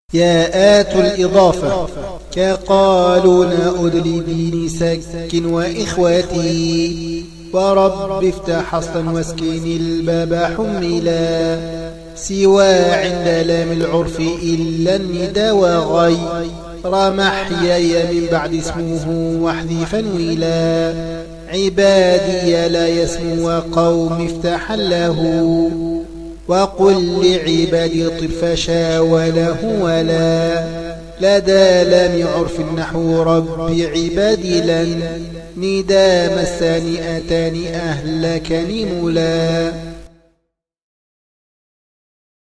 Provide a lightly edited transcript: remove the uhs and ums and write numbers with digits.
ياءات الإضافة كقالون أدلي ديني سكن وإخوتي ورب افتح أصلا واسكن الباب حملا سوى عند لام العرف إلا الندى وغي رمحيي من بعد اسمه واحذفا ولا عبادي لا يسمو وقوم افتح له وقل لعبادي طب فشاوله ولا لدى لم عرف النحو رب عبادي لن ندام الثاني أتاني أهلكني ملا